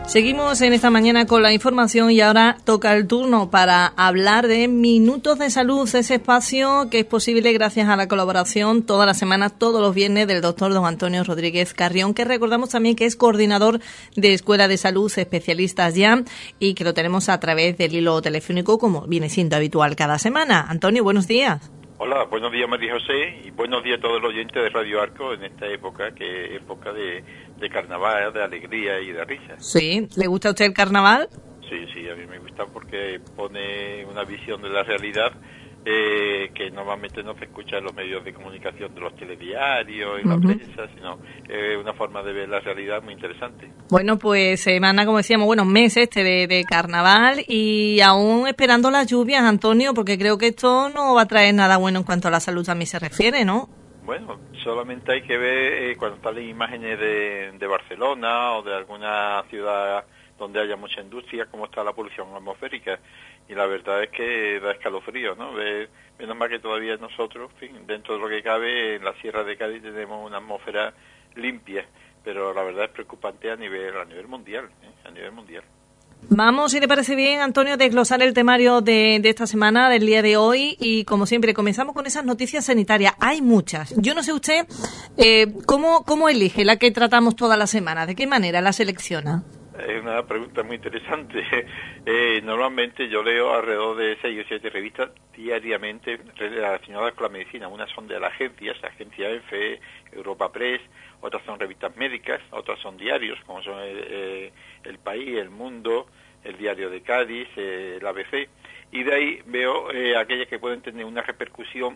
Seguimos en esta mañana con la información y ahora toca el turno para hablar de Minutos de Salud, ese espacio que es posible gracias a la colaboración toda la semana, todos los viernes, del doctor don Antonio Rodríguez Carrión, que recordamos también que es coordinador de Escuela de Salud, especialistas ya, y que lo tenemos a través del hilo telefónico, como viene siendo habitual cada semana. Antonio, buenos días. Hola, buenos días María José y buenos días a todos los oyentes de Radio Arco en esta época, que es época de carnaval, de alegría y de risa. Sí, ¿le gusta a usted el carnaval? Sí, a mí me gusta porque pone una visión de la realidad que normalmente no se escucha en los medios de comunicación de los telediarios, en la prensa, sino una forma de ver la realidad muy interesante. Bueno, pues semana, como decíamos, meses de carnaval y aún esperando las lluvias, Antonio, porque creo que esto no va a traer nada bueno en cuanto a la salud también se refiere, ¿no? Bueno, solamente hay que ver cuando salen imágenes de Barcelona o de alguna ciudad donde haya mucha industria, cómo está la polución atmosférica. Y la verdad es que da escalofrío, ¿no? Menos mal que todavía nosotros, en fin, dentro de lo que cabe, en la Sierra de Cádiz tenemos una atmósfera limpia, pero la verdad es preocupante a nivel mundial, a nivel mundial. Vamos, si te parece bien, Antonio, desglosar el temario de esta semana, del día de hoy, y como siempre, comenzamos con esas noticias sanitarias. Hay muchas. Yo no sé usted, ¿cómo elige la que tratamos toda la semana? ¿De qué manera la selecciona? Es una pregunta muy interesante. Normalmente yo leo alrededor de 6 o 7 revistas diariamente relacionadas con la medicina. Unas son de las agencias, Agencia EFE, Europa Press, otras son revistas médicas, otras son diarios, como son El País, El Mundo, El Diario de Cádiz, el ABC, y de ahí veo aquellas que pueden tener una repercusión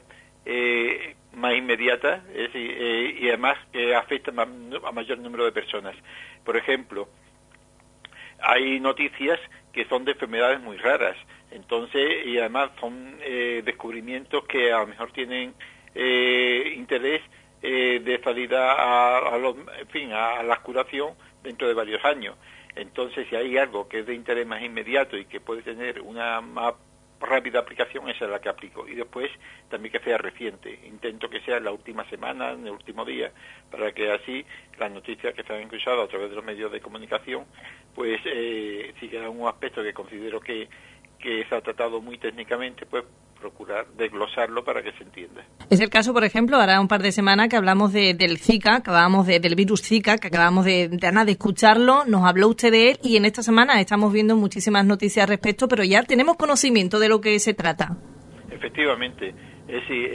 más inmediata y además que afectan a mayor número de personas. Por ejemplo, hay noticias que son de enfermedades muy raras, entonces, y además son descubrimientos que a lo mejor tienen interés de salida a la curación dentro de varios años. Entonces, si hay algo que es de interés más inmediato y que puede tener una más rápida aplicación, esa es la que aplico. Y después también que sea reciente. Intento que sea en la última semana, en el último día, para que así las noticias que se han escuchado a través de los medios de comunicación, pues si queda un aspecto que considero que se ha tratado muy técnicamente, pues procurar desglosarlo para que se entienda. Es el caso, por ejemplo, ahora un par de semanas que hablamos del Zika, del virus Zika, que acabamos de escucharlo, nos habló usted de él y en esta semana estamos viendo muchísimas noticias al respecto, pero ya tenemos conocimiento de lo que se trata. Efectivamente, es decir,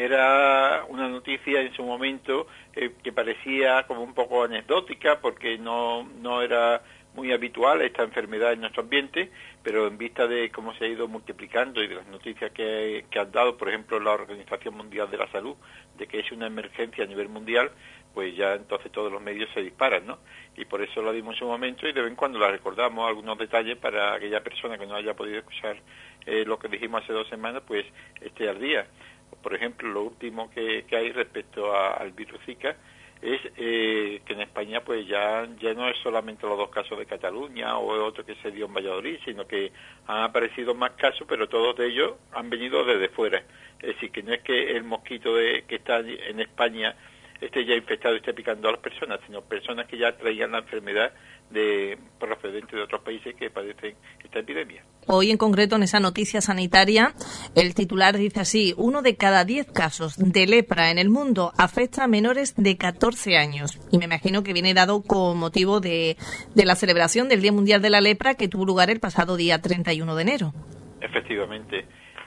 era una noticia en su momento que parecía como un poco anecdótica porque no era muy habitual esta enfermedad en nuestro ambiente, pero en vista de cómo se ha ido multiplicando y de las noticias que han dado, por ejemplo, la Organización Mundial de la Salud, de que es una emergencia a nivel mundial, pues ya entonces todos los medios se disparan, ¿no? Y por eso la dimos en su momento y de vez en cuando la recordamos algunos detalles para aquella persona que no haya podido escuchar lo que dijimos hace 2 semanas, pues esté al día. Por ejemplo, lo último que hay respecto al virus Zika es que en España pues ya no es solamente los 2 casos de Cataluña o otro que se dio en Valladolid, sino que han aparecido más casos, pero todos de ellos han venido desde fuera. Es decir, que no es que el mosquito que está en España esté ya infectado y esté picando a las personas, sino personas que ya traían la enfermedad procedente de otros países que padecen esta epidemia. Hoy en concreto en esa noticia sanitaria el titular dice así: 1 de cada 10 casos de lepra en el mundo afecta a menores de 14 años. Y me imagino que viene dado con motivo de la celebración del Día Mundial de la Lepra que tuvo lugar el pasado día 31 de enero. Efectivamente.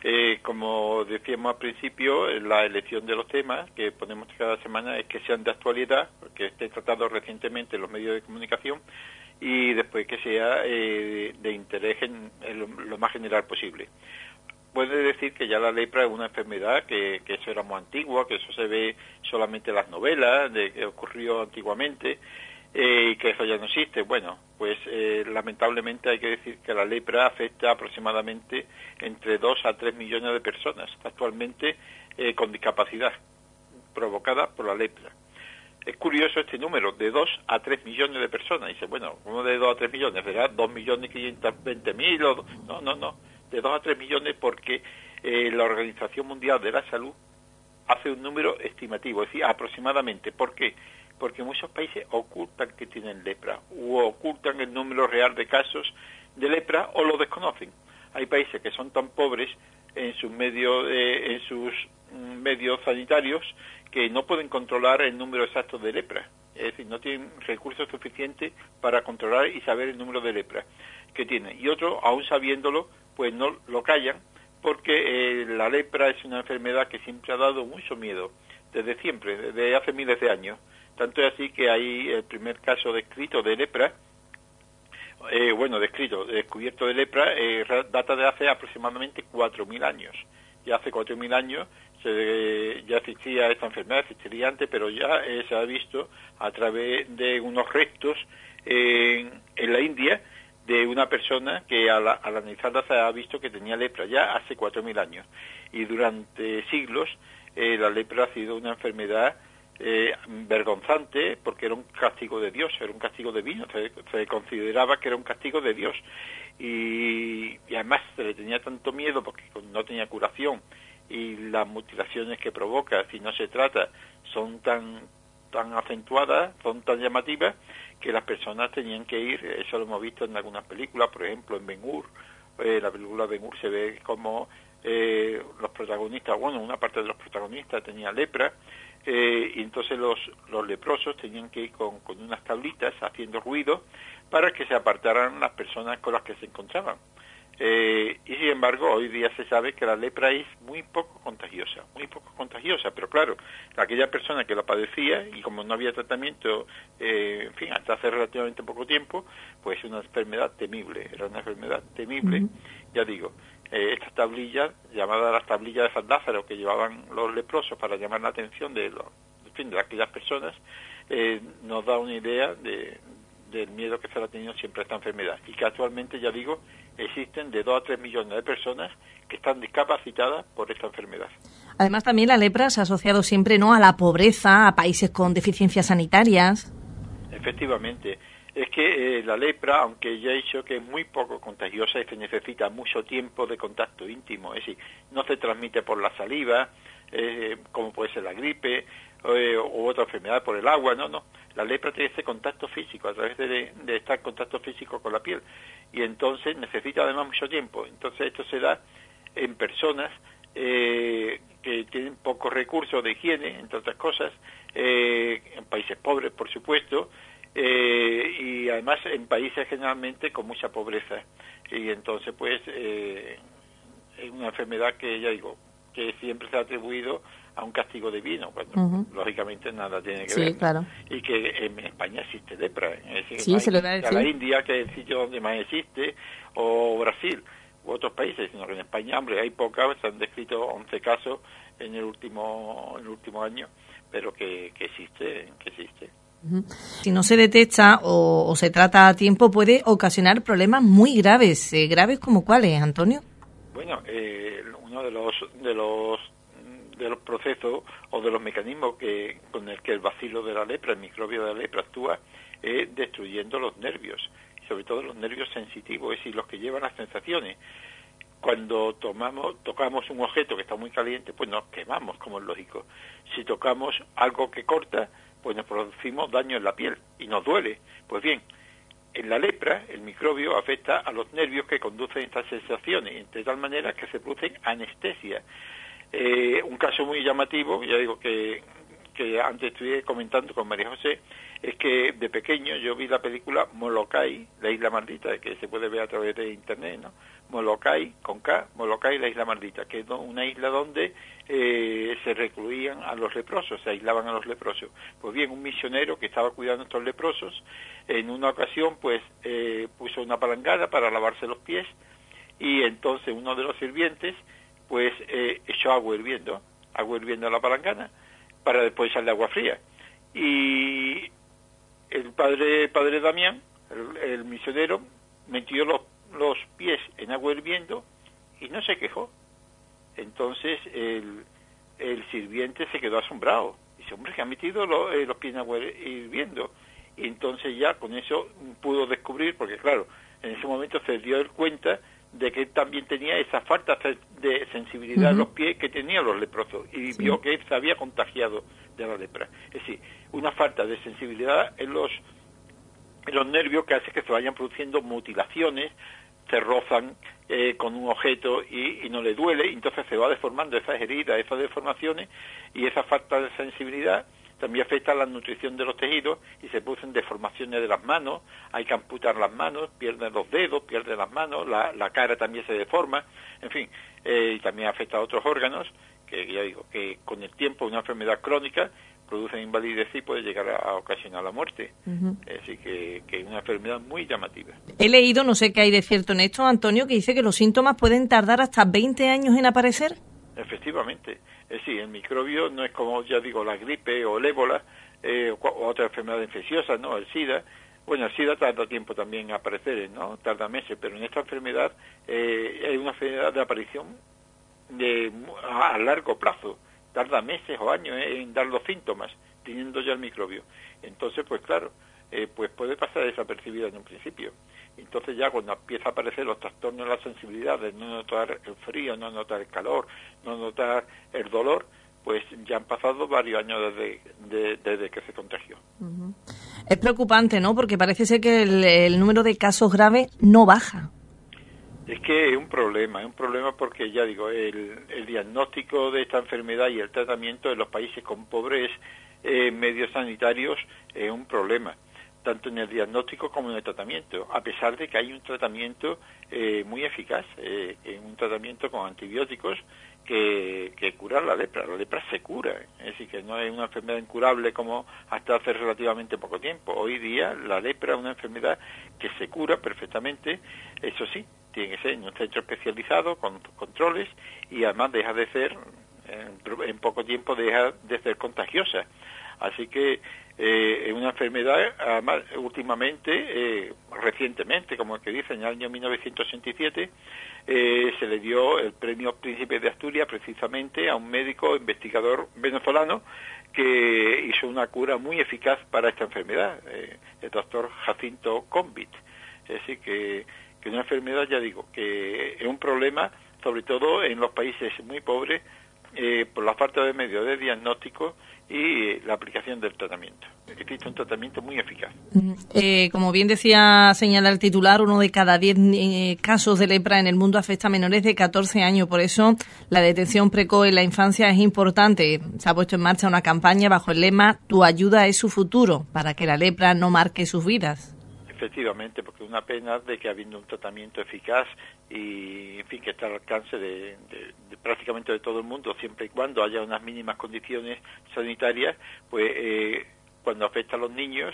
Como decíamos al principio, la elección de los temas que ponemos cada semana es que sean de actualidad, que esté tratado recientemente en los medios de comunicación y después que sea de interés en lo más general posible. Puede decir que ya la lepra es una enfermedad que eso era muy antiguo, que eso se ve solamente en las novelas, de que ocurrió antiguamente, y que eso ya no existe. Bueno, pues lamentablemente hay que decir que la lepra afecta aproximadamente entre 2 a 3 millones de personas actualmente con discapacidad provocada por la lepra. Es curioso este número, de 2 a 3 millones de personas. Dice, bueno, ¿cómo de 2 a 3 millones? ¿Verdad? 2.520.000 o... No, de 2 a 3 millones porque la Organización Mundial de la Salud hace un número estimativo, es decir, aproximadamente. ¿Por qué? porque muchos países ocultan que tienen lepra, o ocultan el número real de casos de lepra, o lo desconocen. Hay países que son tan pobres en sus medios sanitarios que no pueden controlar el número exacto de lepra. Es decir, no tienen recursos suficientes para controlar y saber el número de lepra que tienen. Y otros, aún sabiéndolo, pues no lo callan, porque la lepra es una enfermedad que siempre ha dado mucho miedo, desde siempre, desde hace miles de años. Tanto es así que hay el primer caso descrito de lepra, descubierto de lepra, data de hace aproximadamente 4.000 años. Ya hace 4.000 años ya existía esta enfermedad, existiría antes, pero ya se ha visto a través de unos restos en la India de una persona que al analizarla se ha visto que tenía lepra ya hace 4.000 años. Y durante siglos la lepra ha sido una enfermedad vergonzante, porque era un castigo de Dios, era un castigo divino, se consideraba que era un castigo de Dios, y además se le tenía tanto miedo porque no tenía curación, y las mutilaciones que provoca si no se trata son tan acentuadas, son tan llamativas, que las personas tenían que ir. Eso lo hemos visto en algunas películas, por ejemplo en Ben-Hur, la película Ben-Hur se ve como los protagonistas, una parte de los protagonistas tenía lepra, y entonces los leprosos tenían que ir con unas tablitas haciendo ruido para que se apartaran las personas con las que se encontraban. Y sin embargo, hoy día se sabe que la lepra es muy poco contagiosa, pero claro, aquella persona que la padecía, y como no había tratamiento, hasta hace relativamente poco tiempo, pues era una enfermedad temible, ya digo. Estas tablillas, llamadas las tablillas de San Lázaro, que llevaban los leprosos para llamar la atención de aquellas personas, nos da una idea del miedo que se le ha tenido siempre a esta enfermedad, y que actualmente, ya digo, existen de 2 a 3 millones de personas que están discapacitadas por esta enfermedad. Además, también la lepra se ha asociado siempre, ¿no?, a la pobreza, a países con deficiencias sanitarias. Efectivamente. Es que la lepra, aunque ya he dicho que es muy poco contagiosa, es que necesita mucho tiempo de contacto íntimo, es decir, no se transmite por la saliva, como puede ser la gripe, o otra enfermedad por el agua, no. La lepra tiene ese contacto físico, a través de estar en contacto físico con la piel, y entonces necesita además mucho tiempo. Entonces esto se da en personas que tienen pocos recursos de higiene, entre otras cosas, en países pobres, por supuesto, y además en países generalmente con mucha pobreza. Y entonces pues es una enfermedad que, ya digo, que siempre se ha atribuido a un castigo divino, cuando lógicamente nada tiene que ver. Claro. Y que en España existe lepra, es decir, sí, se lo iba a decir. La India, que es el sitio donde más existe, o Brasil u otros países, sino que en España, hombre, hay pocas, se han descrito 11 casos en el último año, pero que existe. Si no se detecta o se trata a tiempo, puede ocasionar problemas muy graves. ¿Graves como cuáles, Antonio? Bueno, uno de los procesos o de los mecanismos con el que el bacilo de la lepra, el microbio de la lepra actúa, es destruyendo los nervios, y sobre todo los nervios sensitivos, es decir, los que llevan las sensaciones. Cuando tocamos un objeto que está muy caliente, pues nos quemamos, como es lógico. Si tocamos algo que corta, pues nos producimos daño en la piel y nos duele. Pues bien, en la lepra el microbio afecta a los nervios que conducen estas sensaciones, de tal manera que se producen anestesia. Un caso muy llamativo, ya digo que antes estuve comentando con María José, es que de pequeño yo vi la película Molokai, la isla maldita, que se puede ver a través de internet, ¿no? Molokai, con K, Molokai, la isla maldita, que es una isla donde se recluían a los leprosos, se aislaban a los leprosos. Pues bien, un misionero que estaba cuidando a estos leprosos, en una ocasión pues puso una palangana para lavarse los pies, y entonces uno de los sirvientes pues echó agua hirviendo a la palangana, para después echarle agua fría. Y el padre Damián, el misionero, metió los pies en agua hirviendo y no se quejó. Entonces el sirviente se quedó asombrado. Dice, hombre, que ha metido los pies en agua hirviendo. Y entonces ya con eso pudo descubrir, porque claro, en ese momento se dio cuenta de que él también tenía esa falta de sensibilidad en los pies que tenían los leprosos y vio que él se había contagiado de la lepra. Es decir, una falta de sensibilidad en los nervios que hace que se vayan produciendo mutilaciones, se rozan con un objeto y no le duele, y entonces se va deformando esas heridas, esas deformaciones, y esa falta de sensibilidad también afecta a la nutrición de los tejidos y se producen deformaciones de las manos, hay que amputar las manos, pierden los dedos, pierden las manos, la cara también se deforma, en fin, y también afecta a otros órganos, que ya digo, que con el tiempo una enfermedad crónica produce invalidez y puede llegar a ocasionar la muerte. Así que es una enfermedad muy llamativa. He leído, no sé qué hay de cierto en esto, Antonio, que dice que los síntomas pueden tardar hasta 20 años en aparecer. Efectivamente. Es decir, el microbio no es como, ya digo, la gripe o el ébola o otra enfermedad infecciosa, ¿no? El SIDA. Bueno, el SIDA tarda tiempo también en aparecer, ¿no? Tarda meses, pero en esta enfermedad hay una enfermedad de aparición a largo plazo. Tarda meses o años en dar los síntomas, teniendo ya el microbio. Entonces, pues claro, pues puede pasar desapercibida en un principio. Entonces ya cuando empieza a aparecer los trastornos de la sensibilidad, de no notar el frío, no notar el calor, no notar el dolor, pues ya han pasado varios años desde que se contagió. Es preocupante, ¿no? Porque parece ser que el número de casos graves no baja. Es que es un problema porque, ya digo, el diagnóstico de esta enfermedad y el tratamiento en los países con pobres medios sanitarios es un problema, tanto en el diagnóstico como en el tratamiento, a pesar de que hay un tratamiento muy eficaz, un tratamiento con antibióticos que cura la lepra. La lepra se cura, es decir, que no es una enfermedad incurable como hasta hace relativamente poco tiempo. Hoy día la lepra es una enfermedad que se cura perfectamente, eso sí, tiene que ser en un centro especializado, con controles, y además deja de ser, en poco tiempo deja de ser contagiosa. Así que es una enfermedad, además, últimamente, recientemente, como el que dice, en el año 1967, se le dio el premio Príncipe de Asturias precisamente a un médico investigador venezolano que hizo una cura muy eficaz para esta enfermedad, el doctor Jacinto Convit. Es decir, que una enfermedad, ya digo, que es un problema, sobre todo en los países muy pobres, por la falta de medios de diagnóstico y la aplicación del tratamiento. Existe un tratamiento muy eficaz. Como bien señala el titular, 1 de cada 10 casos de lepra en el mundo afecta a menores de 14 años. Por eso la detección precoz en la infancia es importante. Se ha puesto en marcha una campaña bajo el lema "Tu ayuda es su futuro", para que la lepra no marque sus vidas. Efectivamente, porque es una pena de que habiendo un tratamiento eficaz y, en fin, que está al alcance de prácticamente de todo el mundo, siempre y cuando haya unas mínimas condiciones sanitarias, pues cuando afecta a los niños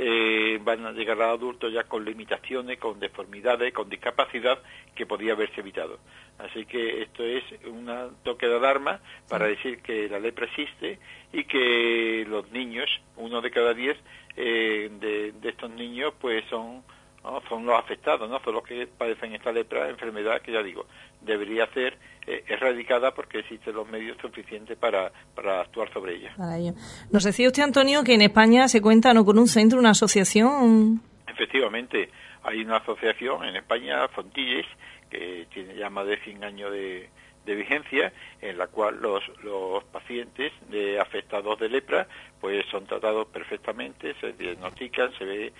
van a llegar a adultos ya con limitaciones, con deformidades, con discapacidad que podía haberse evitado. Así que esto es un toque de alarma para decir que la lepra existe y que los niños, 1 de cada 10 de estos niños, pues son los afectados, no son los que padecen esta lepra, enfermedad que, ya digo, debería ser erradicada porque existen los medios suficientes para actuar sobre ella. Para ello. Nos decía usted, Antonio, que en España se cuenta con un centro, una asociación. Efectivamente, hay una asociación en España, Fontilles, que tiene ya más de 100 años de vigencia, en la cual los pacientes afectados de lepra pues son tratados perfectamente, se diagnostican, se ve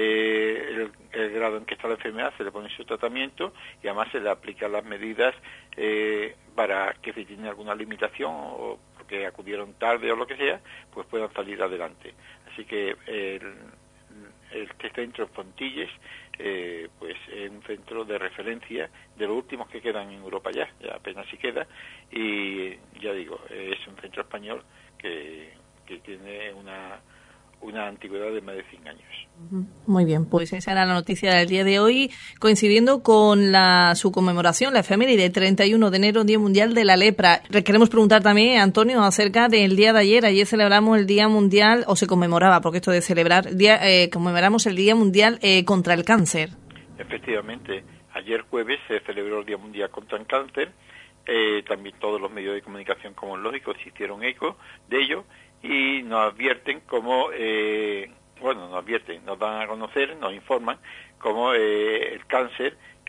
el grado en que está la enfermedad, se le pone su tratamiento y además se le aplican las medidas para que si tienen alguna limitación o porque acudieron tarde o lo que sea, pues puedan salir adelante. Así que este centro Fontilles pues es un centro de referencia de los últimos que quedan en Europa ya apenas si queda, y ya digo, es un centro español que tiene una antigüedad de más de 100 años. Muy bien, pues esa era la noticia del día de hoy, coincidiendo con su conmemoración, la efeméride, 31 de enero, Día Mundial de la Lepra. Queremos preguntar también, Antonio, acerca del día de ayer. Ayer celebramos el Día Mundial, o se conmemoraba, porque esto de celebrar, conmemoramos el Día Mundial contra el Cáncer. Efectivamente, ayer jueves se celebró el Día Mundial contra el Cáncer. También todos los medios de comunicación, como es lógico, se hicieron eco de ello y nos advierten como nos dan a conocer, nos informan como el cáncer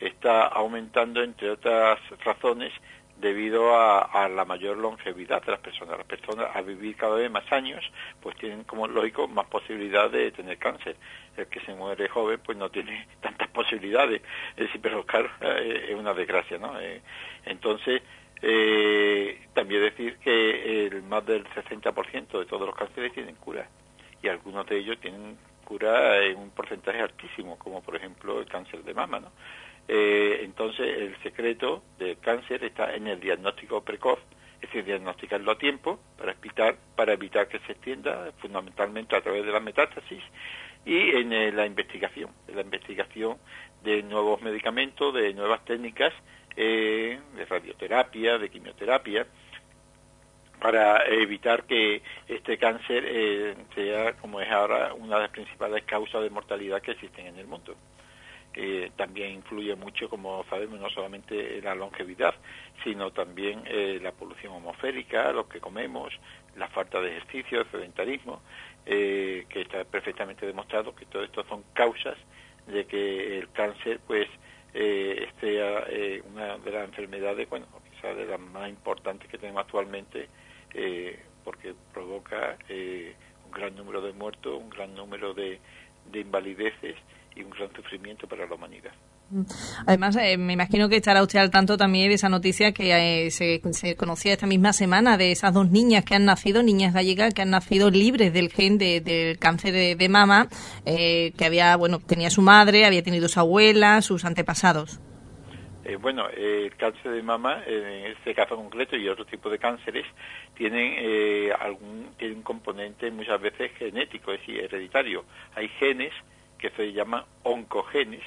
está aumentando, entre otras razones, debido a la mayor longevidad de las personas. Las personas, al vivir cada vez más años, pues tienen, como es lógico, más posibilidad de tener cáncer. El que se muere joven, pues no tiene tantas posibilidades. Es decir, pero claro, es una desgracia, ¿no? Entonces, también decir que más del 60% de todos los cánceres tienen cura, y algunos de ellos tienen cura en un porcentaje altísimo, como por ejemplo el cáncer de mama, ¿no? Entonces el secreto del cáncer está en el diagnóstico precoz, es decir, diagnosticarlo a tiempo para evitar que se extienda, fundamentalmente a través de la metástasis, y en la investigación de nuevos medicamentos, de nuevas técnicas de radioterapia, de quimioterapia, para evitar que este cáncer sea, como es ahora, una de las principales causas de mortalidad que existen en el mundo. También influye mucho, como sabemos, no solamente la longevidad, sino también la polución atmosférica, lo que comemos, la falta de ejercicio, el sedentarismo, que está perfectamente demostrado que todo esto son causas de que el cáncer pues sea una de las enfermedades, bueno, quizás de las más importantes que tenemos actualmente, porque provoca un gran número de muertos, un gran número de invalideces y un gran sufrimiento para la humanidad. Además, me imagino que estará usted al tanto también de esa noticia que se conocía esta misma semana, de esas 2 niñas que han nacido, niñas gallegas, que han nacido libres del gen del cáncer de mama, que tenía su madre, había tenido su abuela, sus antepasados. El cáncer de mama, en este caso concreto, y otro tipo de cánceres, tienen un componente muchas veces genético, es decir, hereditario. Hay genes que se llaman oncogenes,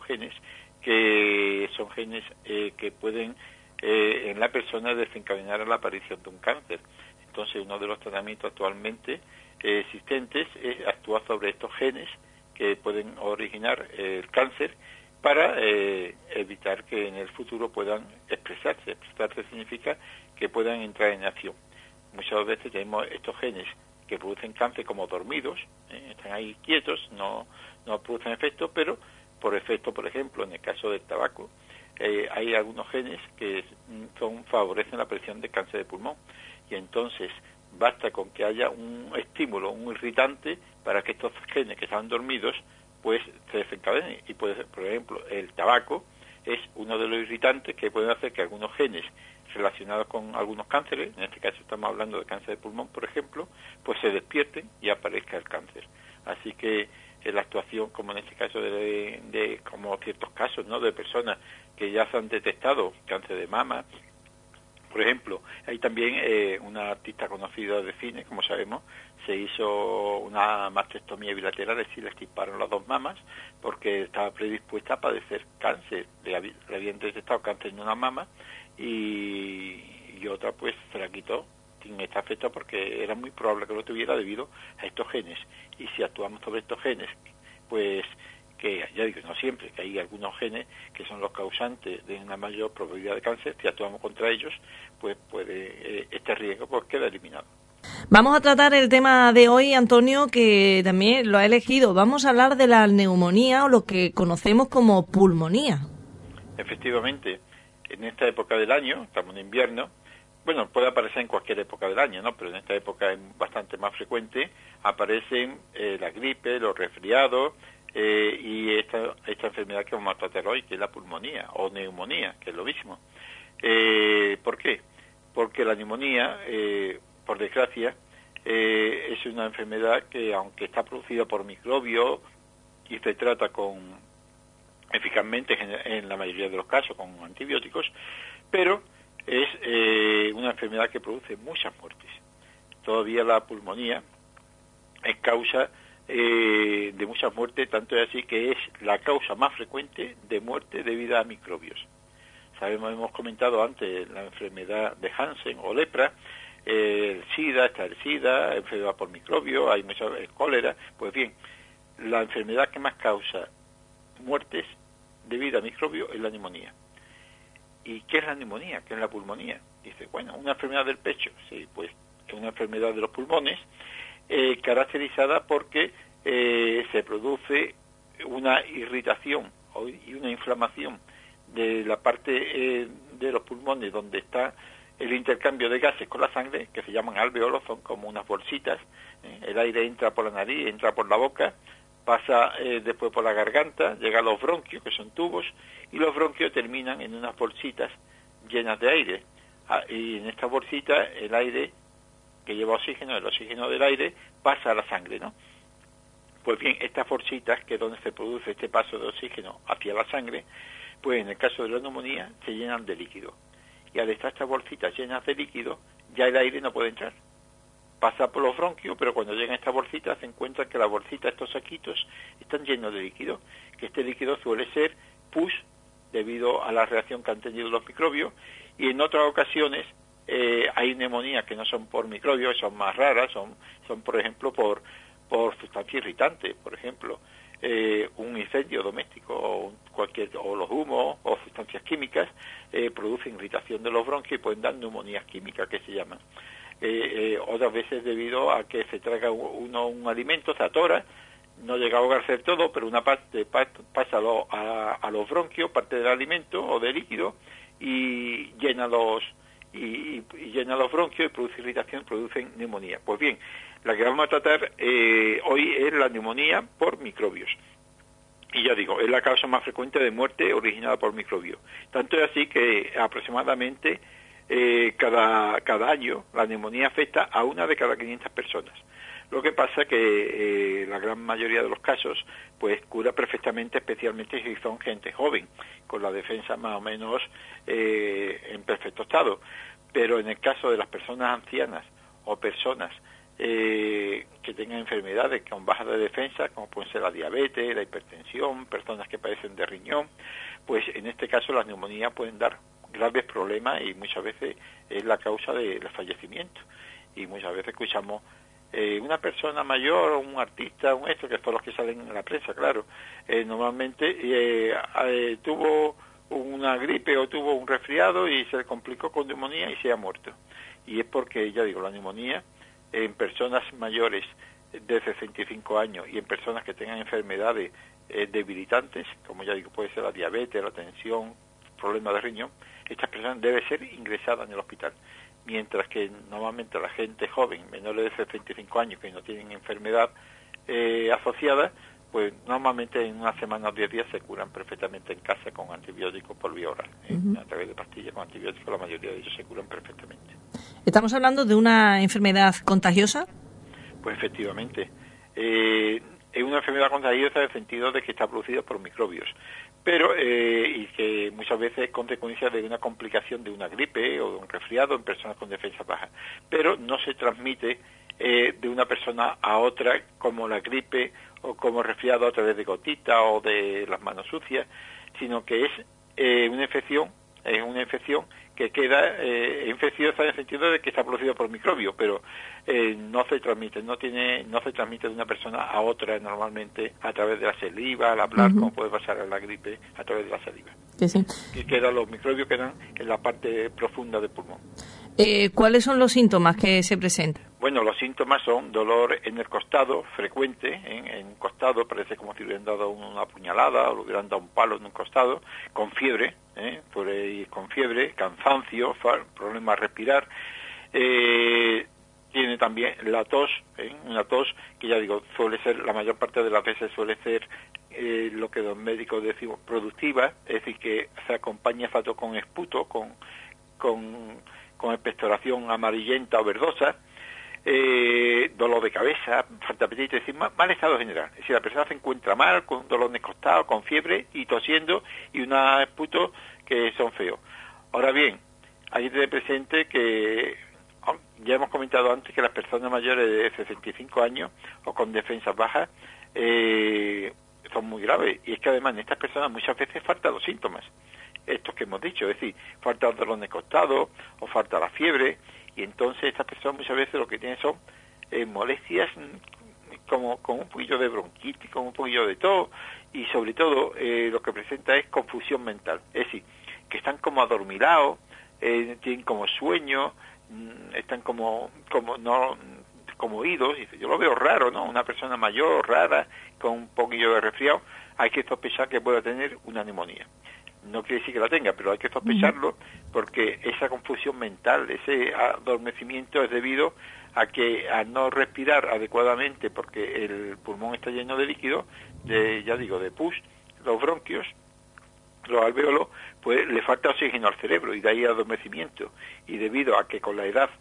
que son genes que pueden en la persona desencadenar la aparición de un cáncer. Entonces, uno de los tratamientos actualmente existentes es actuar sobre estos genes que pueden originar el cáncer, para evitar que en el futuro puedan expresarse. Expresarse significa que puedan entrar en acción. Muchas veces tenemos estos genes que producen cáncer como dormidos, están ahí quietos, no producen efecto, pero por efecto, por ejemplo, en el caso del tabaco, hay algunos genes que favorecen la aparición de cáncer de pulmón, y entonces basta con que haya un estímulo, un irritante, para que estos genes que están dormidos pues se desencadenen. Y por ejemplo, el tabaco es uno de los irritantes que pueden hacer que algunos genes relacionados con algunos cánceres, en este caso estamos hablando de cáncer de pulmón, por ejemplo, pues se despierten y aparezca el cáncer. Así que la actuación, como en este caso de como ciertos casos, ¿no?, de personas que ya se han detectado cáncer de mama. Por ejemplo, hay también una artista conocida de cine, como sabemos, se hizo una mastectomía bilateral, es decir, le extirparon las 2 mamas porque estaba predispuesta a padecer cáncer. Le habían detectado cáncer en una mama y otra pues se la quitó sin este efecto porque era muy probable que lo tuviera debido a estos genes. Y si actuamos sobre estos genes, pues que ya digo, no siempre, que hay algunos genes que son los causantes de una mayor probabilidad de cáncer, si actuamos contra ellos, pues puede este riesgo pues queda eliminado. Vamos a tratar el tema de hoy, Antonio, que también lo ha elegido. Vamos a hablar de la neumonía, o lo que conocemos como pulmonía. Efectivamente, en esta época del año, estamos en invierno, bueno, puede aparecer en cualquier época del año, ¿no?, pero en esta época es bastante más frecuente, aparecen la gripe, los resfriados, y esta enfermedad que vamos a tratar hoy, que es la pulmonía o neumonía, que es lo mismo. ¿Por qué? Porque la neumonía, por desgracia, es una enfermedad que, aunque está producida por microbios y se trata eficazmente en la mayoría de los casos con antibióticos, pero es una enfermedad que produce muchas muertes. Todavía la pulmonía es causa de muchas muertes, tanto es así que es la causa más frecuente de muerte debida a microbios. Hemos comentado antes la enfermedad de Hansen o lepra, el SIDA, enfermedad por microbio, hay mucha cólera. Pues bien, la enfermedad que más causa muertes debido a microbio es la neumonía. ¿Y qué es la neumonía? ¿Qué es la pulmonía? Dice, bueno, una enfermedad del pecho. Sí, pues es una enfermedad de los pulmones, caracterizada porque se produce una irritación y una inflamación de la parte de los pulmones donde está el intercambio de gases con la sangre, que se llaman alveolos, son como unas bolsitas. El aire entra por la nariz, entra por la boca, pasa después por la garganta, llega a los bronquios, que son tubos, y los bronquios terminan en unas bolsitas llenas de aire. Y en estas bolsitas el aire que lleva oxígeno, el oxígeno del aire, pasa a la sangre, ¿no? Pues bien, estas bolsitas, que es donde se produce este paso de oxígeno hacia la sangre, pues en el caso de la neumonía se llenan de líquido. Y al estar estas bolsitas llenas de líquido, ya el aire no puede entrar. Pasa por los bronquios, pero cuando llegan a estas bolsitas se encuentran que las bolsitas, estos saquitos, están llenos de líquido, que este líquido suele ser pus, debido a la reacción que han tenido los microbios, y en otras ocasiones hay neumonías que no son por microbios, son más raras, son por ejemplo por sustancia irritante, por ejemplo, un incendio doméstico o los humos o sustancias químicas producen irritación de los bronquios y pueden dar neumonías químicas, que se llaman. Otras veces debido a que se traga uno un alimento, se atora, no llega a ahogarse del todo, pero una parte pasa a los bronquios, parte del alimento o del líquido, y llena los bronquios y produce irritación, producen neumonía. Pues bien, la que vamos a tratar hoy es la neumonía por microbios. Y ya digo, es la causa más frecuente de muerte originada por microbios. Tanto es así que aproximadamente cada año la neumonía afecta a una de cada 500 personas. Lo que pasa que la gran mayoría de los casos pues cura perfectamente, especialmente si son gente joven, con la defensa más o menos en perfecto estado. Pero en el caso de las personas ancianas o personas que tengan enfermedades con baja de defensa, como pueden ser la diabetes, la hipertensión, personas que padecen de riñón, pues en este caso las neumonías pueden dar graves problemas y muchas veces es la causa del fallecimiento. Y muchas veces escuchamos una persona mayor, un artista, que son los que salen en la prensa, claro, normalmente tuvo una gripe o tuvo un resfriado y se le complicó con neumonía y se ha muerto. Y es porque, ya digo, la neumonía en personas mayores de 65 años y en personas que tengan enfermedades debilitantes, como ya digo, puede ser la diabetes, la tensión, problemas de riñón, estas personas deben ser ingresadas en el hospital. Mientras que normalmente la gente joven, menores de 65 años, que no tienen enfermedad asociada, pues normalmente en una semana o 10 días se curan perfectamente en casa con antibióticos por vía oral. A través de pastillas con antibióticos la mayoría de ellos se curan perfectamente. ¿Estamos hablando de una enfermedad contagiosa? Pues efectivamente. Es una enfermedad contagiosa en el sentido de que está producida por microbios, pero y que muchas veces es consecuencia de una complicación de una gripe o de un resfriado en personas con defensa baja, pero no se transmite de una persona a otra como la gripe o como resfriado a través de gotitas o de las manos sucias, sino que es una infección que queda infecciosa en el sentido de que está producido por microbios, pero no se transmite de una persona a otra normalmente a través de la saliva, al hablar, como puede pasar a la gripe a través de la saliva. Sí. Que los microbios quedan en la parte profunda del pulmón. ¿Cuáles son los síntomas que se presentan? Bueno, los síntomas son dolor en el costado, frecuente, en un costado, parece como si le hubieran dado una puñalada o le hubieran dado un palo en un costado, con fiebre, cansancio, problemas a respirar. Tiene también la tos, una tos que ya digo, suele ser, la mayor parte de las veces suele ser lo que los médicos decimos productiva, es decir, que se acompaña fato con esputo, con expectoración amarillenta o verdosa, dolor de cabeza, falta de apetito, es decir, mal estado general. Es decir, la persona se encuentra mal, con dolor en el costado, con fiebre y tosiendo y unos esputos que son feos. Ahora bien, hay que tener presente que ya hemos comentado antes que las personas mayores de 65 años o con defensas bajas son muy graves, y es que además en estas personas muchas veces faltan los síntomas estos que hemos dicho, es decir, falta el dolor de costado o falta la fiebre, y entonces estas personas muchas veces lo que tienen son molestias como con un poquillo de bronquitis, con un poquillo de tos, y sobre todo lo que presenta es confusión mental, es decir, que están como adormilados, tienen como sueño, están como oídos, y yo lo veo raro, ¿no? Una persona mayor, rara, con un poquillo de resfriado, hay que sospechar que pueda tener una neumonía. no quiere decir que la tenga, pero hay que sospecharlo porque esa confusión mental, ese adormecimiento es debido a que al no respirar adecuadamente, porque el pulmón está lleno de líquido, de pus, los bronquios, los alvéolos, pues le falta oxígeno al cerebro y de ahí adormecimiento. Y debido a que con la edad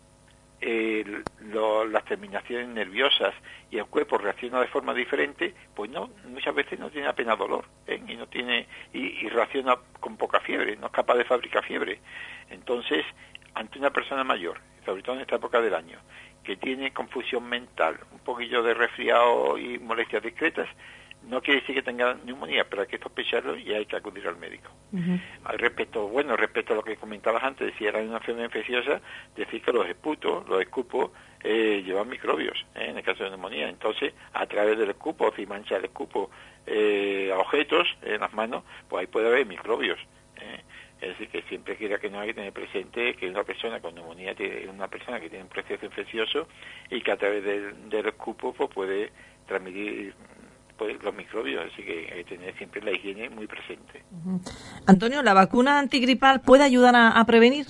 las terminaciones nerviosas y el cuerpo reacciona de forma diferente, pues muchas veces no tiene apenas dolor, y no tiene y reacciona con poca fiebre, no es capaz de fabricar fiebre. Entonces, ante una persona mayor, sobre todo en esta época del año, que tiene confusión mental, un poquillo de resfriado y molestias discretas, no quiere decir que tenga neumonía, pero hay que sospecharlo y hay que acudir al médico. Respecto a lo que comentabas antes, si era una enfermedad infecciosa, decir que los escupos llevan microbios, en el caso de neumonía. Entonces, a través del escupo, si mancha el escupo a objetos en las manos, pues ahí puede haber microbios. Es decir, que siempre que no hay que tener presente que una persona con neumonía es una persona que tiene un proceso infeccioso y que a través del escupo pues puede transmitir los microbios, así que hay que tener siempre la higiene muy presente. Antonio, ¿la vacuna antigripal puede ayudar a prevenir?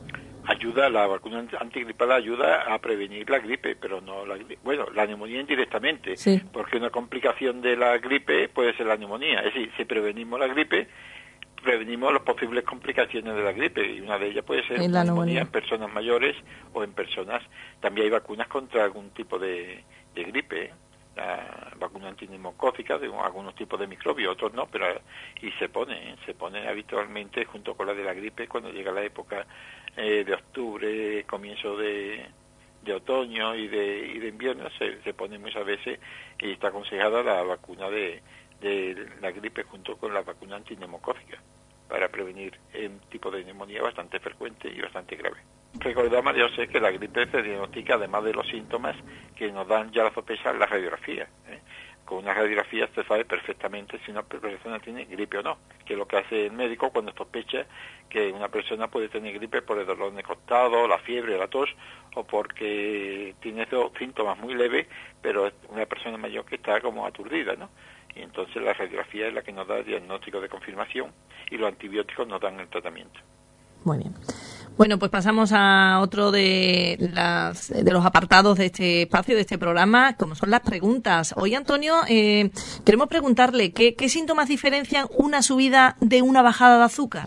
La vacuna antigripal ayuda a prevenir la gripe, pero no la neumonía indirectamente, sí. Porque una complicación de la gripe puede ser la neumonía, es decir, si prevenimos la gripe, prevenimos las posibles complicaciones de la gripe, y una de ellas puede ser la neumonía en personas mayores o en personas. También hay vacunas contra algún tipo de gripe, la vacuna antineumocócica de algunos tipos de microbios, otros no, pero y se pone habitualmente junto con la de la gripe cuando llega la época de octubre, comienzo de otoño y de invierno, se pone muchas veces y está aconsejada la vacuna de la gripe junto con la vacuna antineumocócica para prevenir un tipo de neumonía bastante frecuente y bastante grave. Recordad, María José, que la gripe se diagnostica, además de los síntomas que nos dan ya la sospecha, la radiografía. Con una radiografía se sabe perfectamente si una persona tiene gripe o no, que es lo que hace el médico cuando sospecha que una persona puede tener gripe por el dolor de costado, la fiebre, la tos, o porque tiene esos síntomas muy leves, pero es una persona mayor que está como aturdida, ¿no? Y entonces la radiografía es la que nos da el diagnóstico de confirmación y los antibióticos nos dan el tratamiento. Muy bien. Bueno, pues pasamos a otro de los apartados de este espacio, de este programa, como son las preguntas. Hoy, Antonio, queremos preguntarle ¿qué síntomas diferencian una subida de una bajada de azúcar?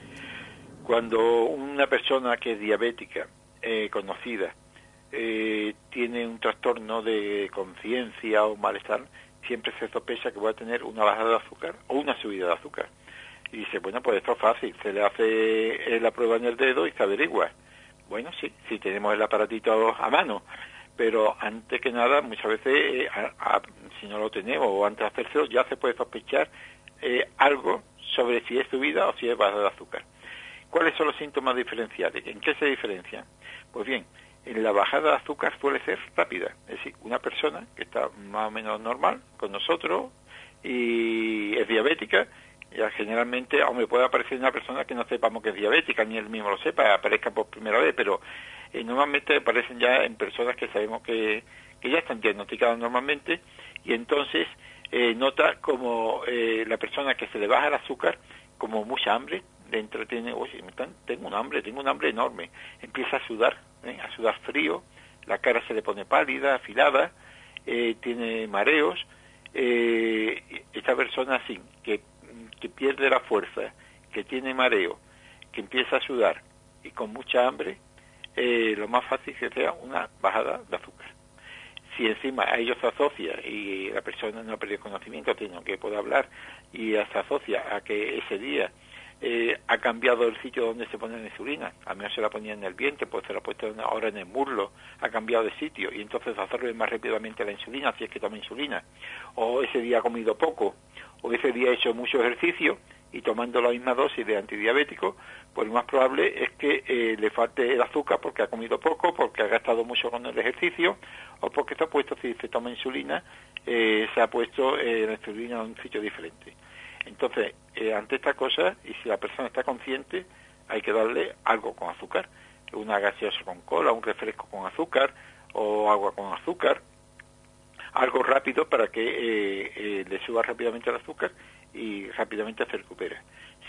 Cuando una persona que es diabética, conocida, tiene un trastorno de conciencia o malestar, siempre se sospecha que va a tener una bajada de azúcar o una subida de azúcar. Y dice, bueno, pues esto es fácil, se le hace la prueba en el dedo y se averigua. Bueno, sí, tenemos el aparatito a mano, pero antes que nada, muchas veces, si no lo tenemos o antes de hacérselo, ya se puede sospechar algo sobre si es subida o si es bajada de azúcar. ¿Cuáles son los síntomas diferenciales? ¿En qué se diferencian? Pues bien, en la bajada de azúcar suele ser rápida, es decir, una persona que está más o menos normal con nosotros y es diabética, ya generalmente, puede aparecer una persona que no sepamos que es diabética, ni él mismo lo sepa, aparezca por primera vez, pero normalmente aparecen ya en personas que sabemos que ya están diagnosticadas normalmente, y entonces nota como la persona que se le baja el azúcar, como mucha hambre, le entretiene, oye, tengo un hambre enorme, empieza a sudar frío, la cara se le pone pálida, afilada, tiene mareos, esta persona así, que pierde la fuerza, que tiene mareo, que empieza a sudar y con mucha hambre, lo más fácil es que sea una bajada de azúcar. Si encima a ello se asocia y la persona no ha perdido conocimiento, sino que puede hablar, y se asocia a que ese día ha cambiado el sitio donde se pone la insulina, a menos se la ponía en el vientre, pues se la ha puesto ahora en el muslo, ha cambiado de sitio y entonces absorbe más rápidamente la insulina si es que toma insulina, o ese día ha comido poco, o ese día ha hecho mucho ejercicio y tomando la misma dosis de antidiabético, pues lo más probable es que le falte el azúcar porque ha comido poco, porque ha gastado mucho con el ejercicio, o porque se ha puesto, si se toma insulina, se ha puesto la insulina en un sitio diferente. Entonces, ante esta cosa, y si la persona está consciente, hay que darle algo con azúcar, una gaseosa con cola, un refresco con azúcar, o agua con azúcar, algo rápido para que le suba rápidamente el azúcar y rápidamente se recupera.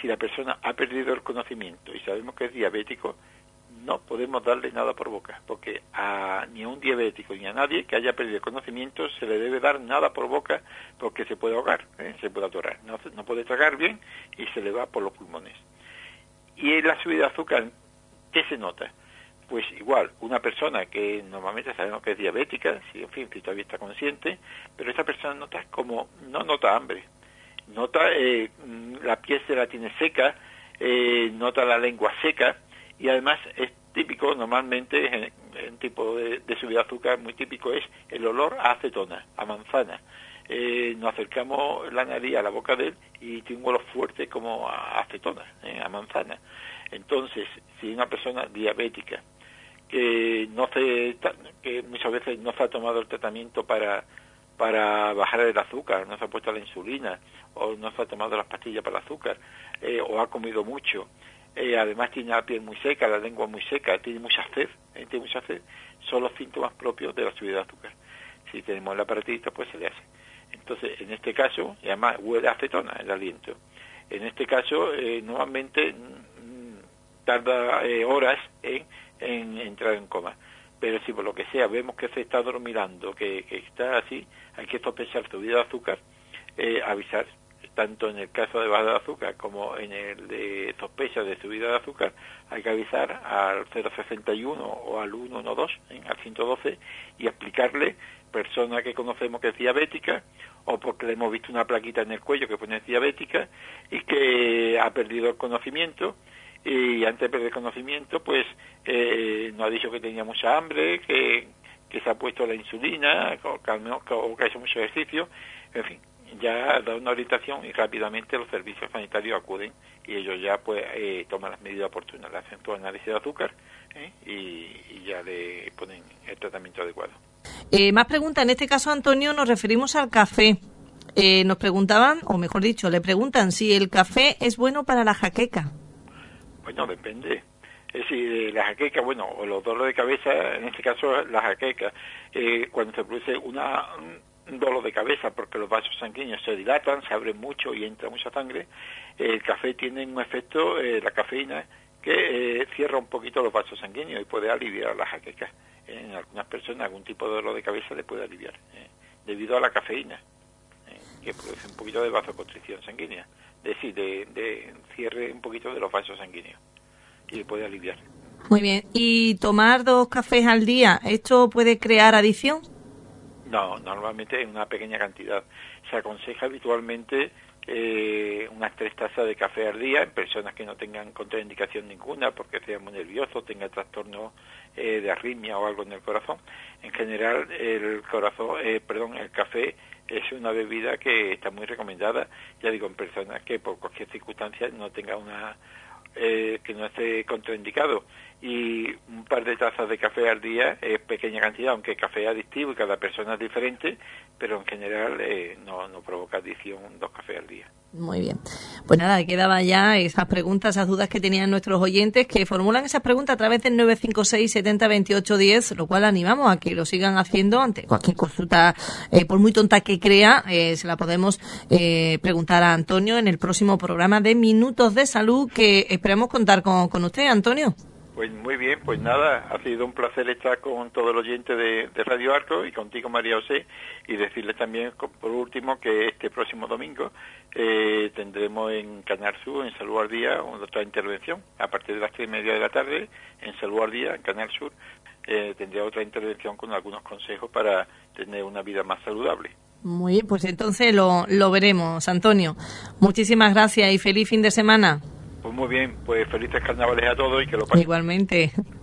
si la persona ha perdido el conocimiento y sabemos que es diabético, no podemos darle nada por boca, porque ni a un diabético ni a nadie que haya perdido el conocimiento se le debe dar nada por boca, porque se puede ahogar, se puede atorar, no puede tragar bien y se le va por los pulmones. Y en la subida de azúcar, ¿qué se nota? Pues igual, una persona que normalmente sabemos que es diabética, si todavía está consciente, pero esa persona no nota hambre, nota la piel se la tiene seca, nota la lengua seca, y además es típico, normalmente, en tipo de subida de azúcar, muy típico es el olor a acetona, a manzana. Nos acercamos la nariz a la boca de él y tiene un olor fuerte como a acetona, a manzana. Entonces, si una persona diabética que muchas veces no se ha tomado el tratamiento para bajar el azúcar, no se ha puesto la insulina, o no se ha tomado las pastillas para el azúcar, o ha comido mucho, además tiene la piel muy seca, la lengua muy seca, tiene mucha sed, son los síntomas propios de la subida de azúcar. Si tenemos el aparatito, pues se le hace. Entonces, en este caso, y además huele a acetona el aliento, en este caso, normalmente tarda horas en entrar en coma. Pero si por lo que sea vemos que se está dormilando, que está así, hay que sospechar subida de azúcar, avisar, tanto en el caso de bajada de azúcar como en el de sospecha de subida de azúcar, hay que avisar al 061 o al 112, al 112, y explicarle, persona que conocemos que es diabética, o porque le hemos visto una plaquita en el cuello que pone diabética, y que ha perdido el conocimiento, y antes de perder el conocimiento, pues nos ha dicho que tenía mucha hambre, que se ha puesto la insulina, o que ha hecho mucho ejercicio, en fin, ya da una orientación y rápidamente los servicios sanitarios acuden y ellos ya pues toman las medidas oportunas, le hacen todo el análisis de azúcar y ya le ponen el tratamiento adecuado. Más preguntas, en este caso, Antonio, nos referimos al café. Nos preguntaban, o mejor dicho, le preguntan si el café es bueno para la jaqueca. Bueno, depende. Es decir, la jaqueca, bueno, o los dolores de cabeza, en este caso la jaqueca, cuando se produce un dolor de cabeza porque los vasos sanguíneos se dilatan, se abren mucho y entra mucha sangre, el café tiene un efecto, la cafeína, que cierra un poquito los vasos sanguíneos y puede aliviar la jaqueca. En algunas personas algún tipo de dolor de cabeza le puede aliviar, debido a la cafeína, que produce un poquito de vasoconstricción sanguínea, es decir, de cierre un poquito de los vasos sanguíneos y le puede aliviar. Muy bien. ¿Y tomar 2 cafés al día, esto puede crear adicción? No, normalmente en una pequeña cantidad. Se aconseja habitualmente unas 3 tazas de café al día en personas que no tengan contraindicación ninguna, porque sean muy nerviosos, tengan trastorno de arritmia o algo en el corazón. En general, el café es una bebida que está muy recomendada, ya digo, en personas que por cualquier circunstancia no tenga que no esté contraindicado, y un par de tazas de café al día es pequeña cantidad, aunque el café es adictivo y cada persona es diferente, pero en general no provoca adicción 2 cafés al día. Muy bien. Pues nada, quedaban ya esas preguntas, esas dudas que tenían nuestros oyentes, que formulan esas preguntas a través del 956 70 28 10, lo cual animamos a que lo sigan haciendo ante cualquier consulta, por muy tonta que crea, se la podemos preguntar a Antonio en el próximo programa de Minutos de Salud, que esperamos contar con usted, Antonio. Pues muy bien, pues nada, ha sido un placer estar con todo el oyente de Radio Arco y contigo, María José, y decirles también, por último, que este próximo domingo tendremos en Canal Sur, en Salud al Día, otra intervención, a partir de las 3:30 de la tarde, en Salud al Día, en Canal Sur, tendría otra intervención con algunos consejos para tener una vida más saludable. Muy bien, pues entonces lo veremos, Antonio. Muchísimas gracias y feliz fin de semana. Pues muy bien, pues felices carnavales a todos y que lo pasen. Igualmente.